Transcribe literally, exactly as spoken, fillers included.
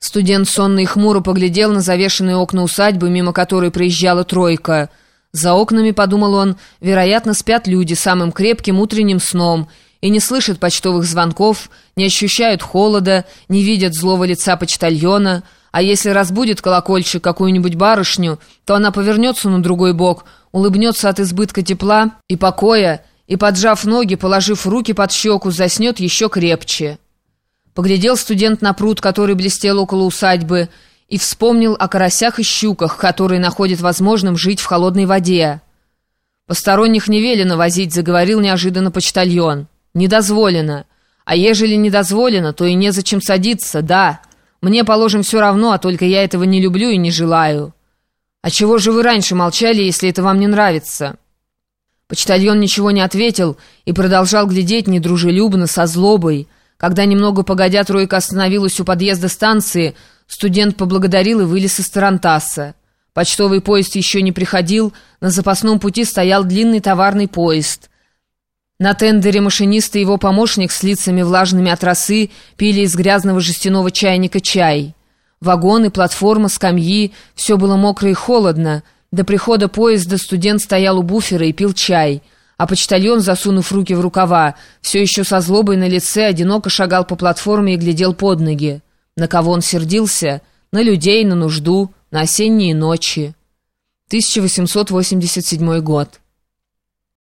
Студент сонно и хмуро поглядел на завешенные окна усадьбы, мимо которой проезжала тройка. За окнами, подумал он, вероятно, спят люди самым крепким утренним сном и не слышат почтовых звонков, не ощущают холода, не видят злого лица почтальона, а если разбудит колокольчик какую-нибудь барышню, то она повернется на другой бок, улыбнется от избытка тепла и покоя и, поджав ноги, положив руки под щеку, заснет еще крепче. Поглядел студент на пруд, который блестел около усадьбы, и вспомнил о карасях и щуках, которые находят возможным жить в холодной воде. «Посторонних не велено возить», — заговорил неожиданно почтальон. «Не дозволено. А ежели не дозволено, то и незачем садиться, да. Мне, положим, все равно, а только я этого не люблю и не желаю». «А чего же вы раньше молчали, если это вам не нравится?» Почтальон ничего не ответил и продолжал глядеть недружелюбно, со злобой. Когда немного погодя тройка остановилась у подъезда станции, студент поблагодарил и вылез из тарантаса. Почтовый поезд еще не приходил, на запасном пути стоял длинный товарный поезд. На тендере машинист и его помощник с лицами влажными от росы пили из грязного жестяного чайника чай. Вагоны, платформа, скамьи — все было мокро и холодно. До прихода поезда студент стоял у буфера и пил чай. А почтальон, засунув руки в рукава, все еще со злобой на лице, одиноко шагал по платформе и глядел под ноги. На кого он сердился? На людей, на нужду, на осенние ночи. тысяча восемьсот восемьдесят седьмой год.